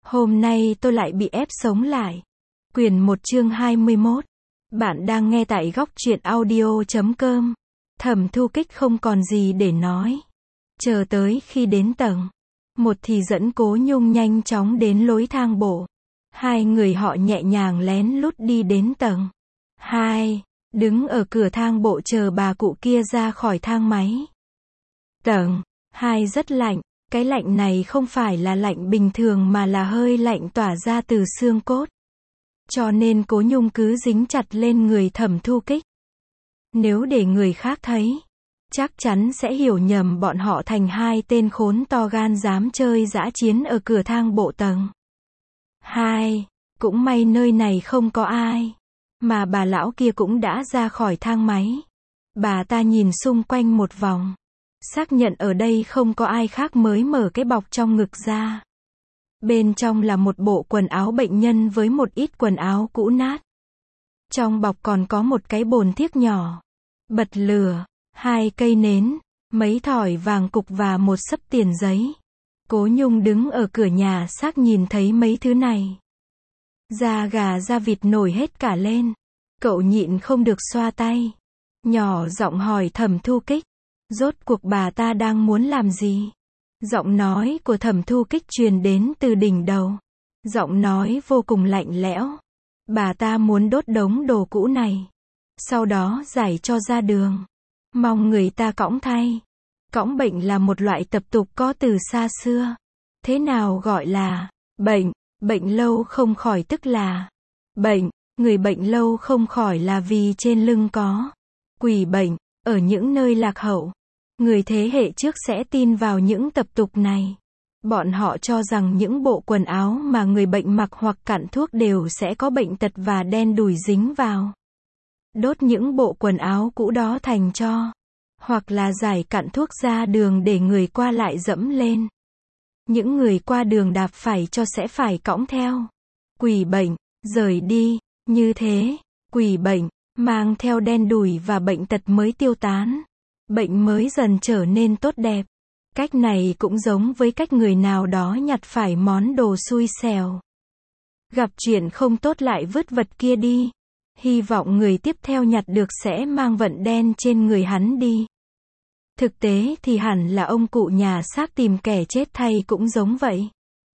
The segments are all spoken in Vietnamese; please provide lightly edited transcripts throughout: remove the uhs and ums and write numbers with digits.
Hôm nay tôi lại bị ép sống lại. Quyển 1 chương 21. Bạn đang nghe tại góc truyện audio.com. Thẩm Thu Kích không còn gì để nói. Chờ tới khi đến tầng 1 thì dẫn Cố Nhung nhanh chóng đến lối thang bộ. Hai người họ nhẹ nhàng lén lút đi đến tầng 2, đứng ở cửa thang bộ chờ bà cụ kia ra khỏi thang máy. Tầng 2 rất lạnh, cái lạnh này không phải là lạnh bình thường mà là hơi lạnh tỏa ra từ xương cốt. Cho nên Cố Nhung cứ dính chặt lên người Thẩm Thu Kích. Nếu để người khác thấy, chắc chắn sẽ hiểu nhầm bọn họ thành hai tên khốn to gan dám chơi dã chiến ở cửa thang bộ tầng 2. Cũng may nơi này không có ai. Mà bà lão kia cũng đã ra khỏi thang máy. Bà ta nhìn xung quanh một vòng. Xác nhận ở đây không có ai khác mới mở cái bọc trong ngực ra. Bên trong là một bộ quần áo bệnh nhân với một ít quần áo cũ nát. Trong bọc còn có một cái bồn thiếc nhỏ, bật lửa, 2 cây nến, mấy thỏi vàng cục và một xấp tiền giấy. Cố Nhung đứng ở cửa nhà xác nhìn thấy mấy thứ này. Da gà da vịt nổi hết cả lên. Cậu nhịn không được xoa tay. Nhỏ giọng hỏi Thẩm Thu Kích. Rốt cuộc bà ta đang muốn làm gì? Giọng nói của Thẩm Thu Kích truyền đến từ đỉnh đầu. Giọng nói vô cùng lạnh lẽo. Bà ta muốn đốt đống đồ cũ này. Sau đó giải cho ra đường. Mong người ta cõng thay. Cõng bệnh là một loại tập tục có từ xa xưa. Thế nào gọi là bệnh? Bệnh lâu không khỏi tức là bệnh. Người bệnh lâu không khỏi là vì trên lưng có quỷ bệnh. Ở những nơi lạc hậu, người thế hệ trước sẽ tin vào những tập tục này. Bọn họ cho rằng những bộ quần áo mà người bệnh mặc hoặc cặn thuốc đều sẽ có bệnh tật và đen đủi dính vào. Đốt những bộ quần áo cũ đó thành tro. Hoặc là rải cặn thuốc ra đường để người qua lại dẫm lên. Những người qua đường đạp phải cho sẽ phải cõng theo. Quỷ bệnh, rời đi, như thế, quỷ bệnh, mang theo đen đủi và bệnh tật mới tiêu tán. Bệnh mới dần trở nên tốt đẹp. Cách này cũng giống với cách người nào đó nhặt phải món đồ xui xẻo. Gặp chuyện không tốt lại vứt vật kia đi. Hy vọng người tiếp theo nhặt được sẽ mang vận đen trên người hắn đi. Thực tế thì hẳn là ông cụ nhà xác tìm kẻ chết thay cũng giống vậy.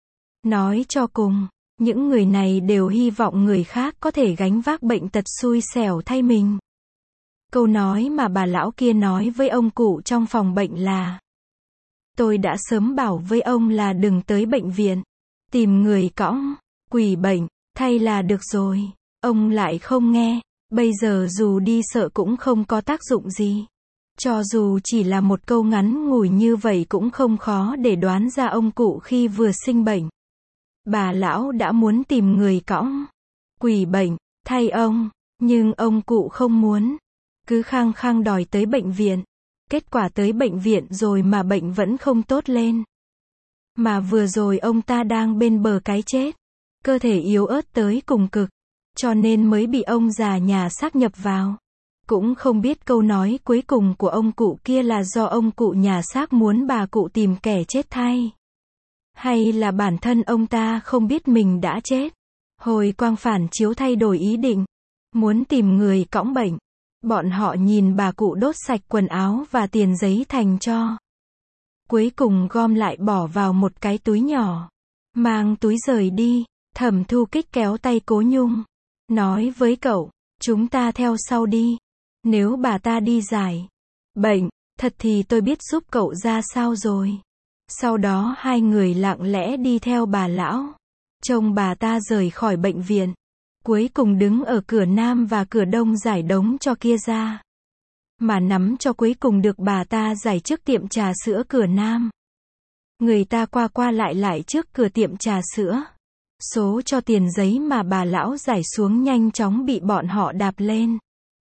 Nói cho cùng, những người này đều hy vọng người khác có thể gánh vác bệnh tật xui xẻo thay mình. Câu nói mà bà lão kia nói với ông cụ trong phòng bệnh là: tôi đã sớm bảo với ông là đừng tới bệnh viện, tìm người cõng, quỷ bệnh, thay là được rồi. Ông lại không nghe, bây giờ dù đi sợ cũng không có tác dụng gì. Cho dù chỉ là một câu ngắn ngủi như vậy cũng không khó để đoán ra ông cụ khi vừa sinh bệnh. Bà lão đã muốn tìm người cõng quỷ bệnh thay ông, nhưng ông cụ không muốn. Cứ khăng khăng đòi tới bệnh viện. Kết quả tới bệnh viện rồi mà bệnh vẫn không tốt lên. Mà vừa rồi ông ta đang bên bờ cái chết. Cơ thể yếu ớt tới cùng cực. Cho nên mới bị ông già nhà xác nhập vào. Cũng không biết câu nói cuối cùng của ông cụ kia là do ông cụ nhà xác muốn bà cụ tìm kẻ chết thay. Hay là bản thân ông ta không biết mình đã chết. Hồi quang phản chiếu thay đổi ý định. Muốn tìm người cõng bệnh. Bọn họ nhìn bà cụ đốt sạch quần áo và tiền giấy thành tro. Cuối cùng gom lại bỏ vào một cái túi nhỏ. Mang túi rời đi. Thẩm Thu Kích kéo tay Cố Nhung. Nói với cậu, chúng ta theo sau đi. Nếu bà ta đi giải bệnh thật thì tôi biết giúp cậu ra sao rồi. Sau đó hai người lặng lẽ đi theo bà lão. Trông bà ta rời khỏi bệnh viện. Cuối cùng đứng ở cửa nam và cửa đông giải đống cho kia ra. Mà nắm cho cuối cùng được bà ta giải trước tiệm trà sữa cửa nam. Người ta qua qua lại lại trước cửa tiệm trà sữa. Số cho tiền giấy mà bà lão giải xuống nhanh chóng bị bọn họ đạp lên.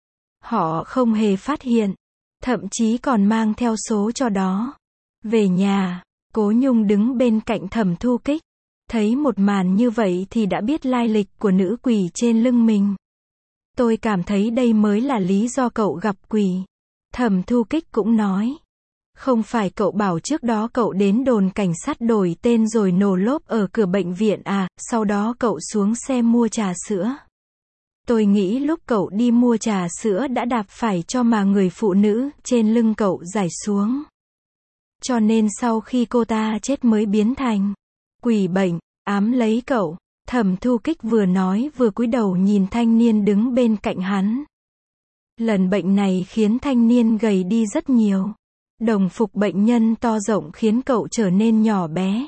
Họ không hề phát hiện. Thậm chí còn mang theo số cho đó. Về nhà, Cố Nhung đứng bên cạnh Thẩm Thu Kích. Thấy một màn như vậy thì đã biết lai lịch của nữ quỷ trên lưng mình. Tôi cảm thấy đây mới là lý do cậu gặp quỷ. Thẩm Thu Kích cũng nói. Không phải cậu bảo trước đó cậu đến đồn cảnh sát đổi tên rồi nổ lốp ở cửa bệnh viện à, sau đó cậu xuống xe mua trà sữa. Tôi nghĩ lúc cậu đi mua trà sữa đã đạp phải cho mà người phụ nữ trên lưng cậu giải xuống. Cho nên sau khi cô ta chết mới biến thành quỷ bệnh, ám lấy cậu. Thẩm Thu Kích vừa nói vừa cúi đầu nhìn thanh niên đứng bên cạnh hắn. Lần bệnh này khiến thanh niên gầy đi rất nhiều. Đồng phục bệnh nhân to rộng khiến cậu trở nên nhỏ bé.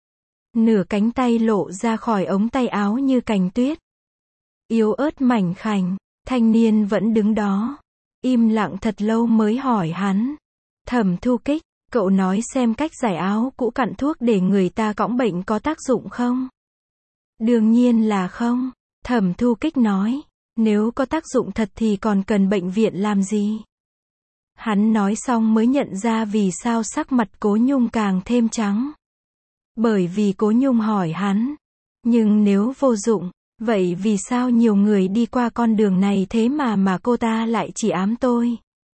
Nửa cánh tay lộ ra khỏi ống tay áo như cành tuyết. Yếu ớt mảnh khảnh, thanh niên vẫn đứng đó. Im lặng thật lâu mới hỏi hắn. Thẩm Thu Kích, cậu nói xem cách giải áo cũ cặn thuốc để người ta cõng bệnh có tác dụng không? Đương nhiên là không. Thẩm Thu Kích nói. Nếu có tác dụng thật thì còn cần bệnh viện làm gì? Hắn nói xong mới nhận ra vì sao sắc mặt Cố Nhung càng thêm trắng. Bởi vì Cố Nhung hỏi hắn. Nhưng nếu vô dụng, vậy vì sao nhiều người đi qua con đường này thế mà cô ta lại chỉ ám tôi?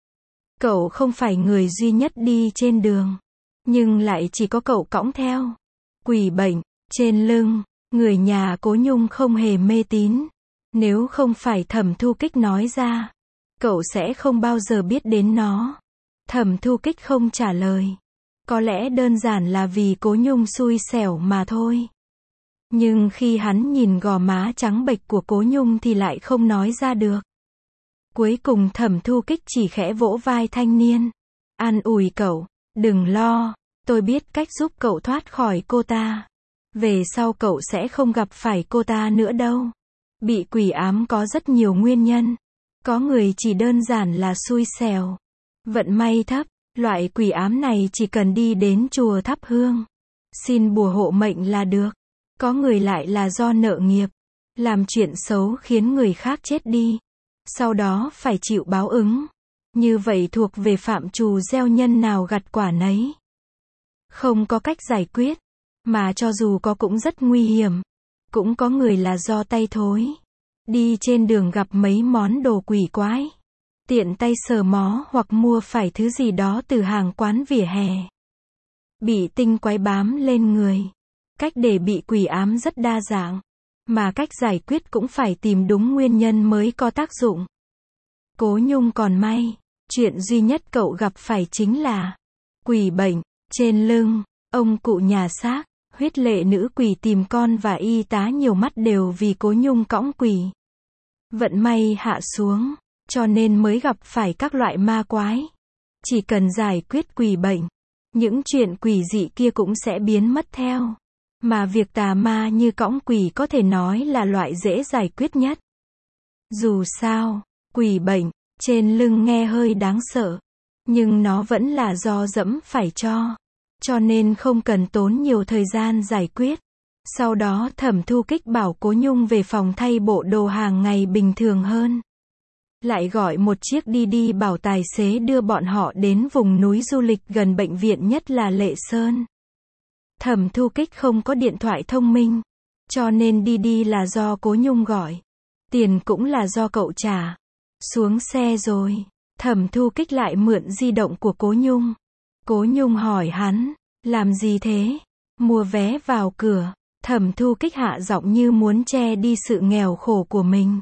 Cậu không phải người duy nhất đi trên đường. Nhưng lại chỉ có cậu cõng theo. Quỷ bệnh, trên lưng. Người nhà Cố Nhung không hề mê tín. Nếu không phải Thẩm Thu Kích nói ra, cậu sẽ không bao giờ biết đến nó. Thẩm Thu Kích không trả lời. Có lẽ đơn giản là vì Cố Nhung xui xẻo mà thôi. Nhưng khi hắn nhìn gò má trắng bệch của Cố Nhung thì lại không nói ra được. Cuối cùng Thẩm Thu Kích chỉ khẽ vỗ vai thanh niên. An ủi cậu, đừng lo, tôi biết cách giúp cậu thoát khỏi cô ta. Về sau cậu sẽ không gặp phải cô ta nữa đâu. Bị quỷ ám có rất nhiều nguyên nhân. Có người chỉ đơn giản là xui xẻo. Vận may thấp, loại quỷ ám này chỉ cần đi đến chùa thắp hương. Xin bùa hộ mệnh là được. Có người lại là do nợ nghiệp. Làm chuyện xấu khiến người khác chết đi. Sau đó phải chịu báo ứng. Như vậy thuộc về phạm trù gieo nhân nào gặt quả nấy. Không có cách giải quyết. Mà cho dù có cũng rất nguy hiểm. Cũng có người là do tay thối. Đi trên đường gặp mấy món đồ quỷ quái. Tiện tay sờ mó hoặc mua phải thứ gì đó từ hàng quán vỉa hè. Bị tinh quái bám lên người. Cách để bị quỷ ám rất đa dạng. Mà cách giải quyết cũng phải tìm đúng nguyên nhân mới có tác dụng. Cố Nhung còn may. Chuyện duy nhất cậu gặp phải chính là quỷ bệnh, trên lưng, ông cụ nhà xác. Huyết lệ nữ quỷ tìm con và y tá nhiều mắt đều vì Cố Nhung cõng quỷ. Vận may hạ xuống, cho nên mới gặp phải các loại ma quái. Chỉ cần giải quyết quỷ bệnh, những chuyện quỷ dị kia cũng sẽ biến mất theo. Mà việc tà ma như cõng quỷ có thể nói là loại dễ giải quyết nhất. Dù sao, quỷ bệnh, trên lưng nghe hơi đáng sợ. Nhưng nó vẫn là do dẫm phải cho nên không cần tốn nhiều thời gian giải quyết. Sau đó Thẩm Thu Kích bảo Cố Nhung về phòng thay bộ đồ hàng ngày bình thường hơn. Lại gọi một chiếc đi bảo tài xế đưa bọn họ đến vùng núi du lịch gần bệnh viện nhất là Lệ Sơn. Thẩm Thu Kích không có điện thoại thông minh, cho nên đi là do Cố Nhung gọi. Tiền cũng là do cậu trả. Xuống xe rồi, Thẩm Thu Kích lại mượn di động của Cố Nhung. Cố Nhung hỏi hắn, làm gì thế? Mua vé vào cửa. Thẩm Thu Kích hạ giọng như muốn che đi sự nghèo khổ của mình.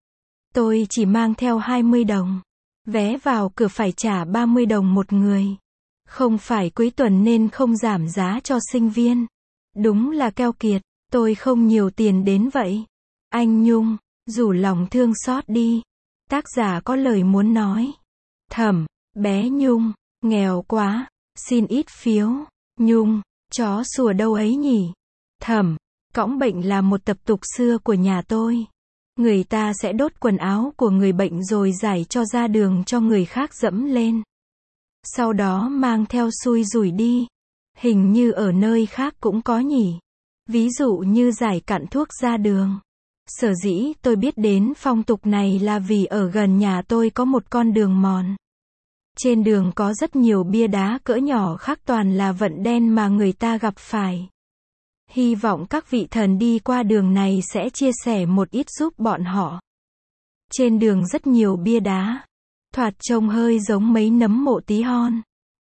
Tôi chỉ mang theo 20 đồng. Vé vào cửa phải trả 30 đồng một người. Không phải cuối tuần nên không giảm giá cho sinh viên. Đúng là keo kiệt, tôi không nhiều tiền đến vậy. Anh Nhung, rủ lòng thương xót đi. Tác giả có lời muốn nói. Thẩm, bé Nhung, nghèo quá, xin ít phiếu. Nhung, chó sủa đâu ấy nhỉ? Thẩm, cõng bệnh là một tập tục xưa của nhà tôi. Người ta sẽ đốt quần áo của người bệnh rồi giải cho ra đường cho người khác dẫm lên. Sau đó mang theo xui rủi đi. Hình như ở nơi khác cũng có nhỉ. Ví dụ như giải cặn thuốc ra đường. Sở dĩ tôi biết đến phong tục này là vì ở gần nhà tôi có một con đường mòn. Trên đường có rất nhiều bia đá cỡ nhỏ khác toàn là vận đen mà người ta gặp phải. Hy vọng các vị thần đi qua đường này sẽ chia sẻ một ít giúp bọn họ. Trên đường rất nhiều bia đá. Thoạt trông hơi giống mấy nấm mộ tí hon.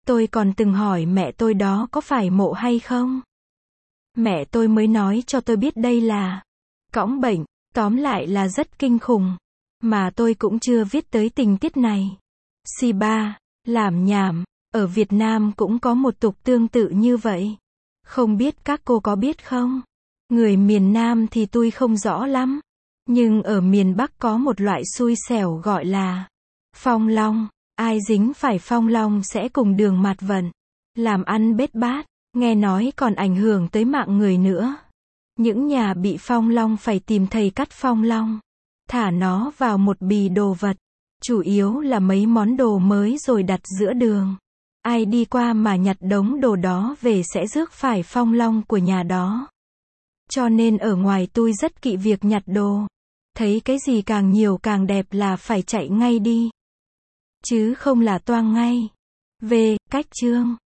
Tôi còn từng hỏi mẹ tôi đó có phải mộ hay không. Mẹ tôi mới nói cho tôi biết đây là cõng bệnh, tóm lại là rất kinh khủng. Mà tôi cũng chưa viết tới tình tiết này. C3, làm nhảm, ở Việt Nam cũng có một tục tương tự như vậy. Không biết các cô có biết không? Người miền Nam thì tôi không rõ lắm. Nhưng ở miền Bắc có một loại xui xẻo gọi là phong long. Ai dính phải phong long sẽ cùng đường mạt vận, làm ăn bết bát, nghe nói còn ảnh hưởng tới mạng người nữa. Những nhà bị phong long phải tìm thầy cắt phong long, thả nó vào một bì đồ vật, chủ yếu là mấy món đồ mới rồi đặt giữa đường. Ai đi qua mà nhặt đống đồ đó về sẽ rước phải phong long của nhà đó. Cho nên ở ngoài tôi rất kỵ việc nhặt đồ. Thấy cái gì càng nhiều càng đẹp là phải chạy ngay đi. Chứ không là toang ngay. Về, cách chương.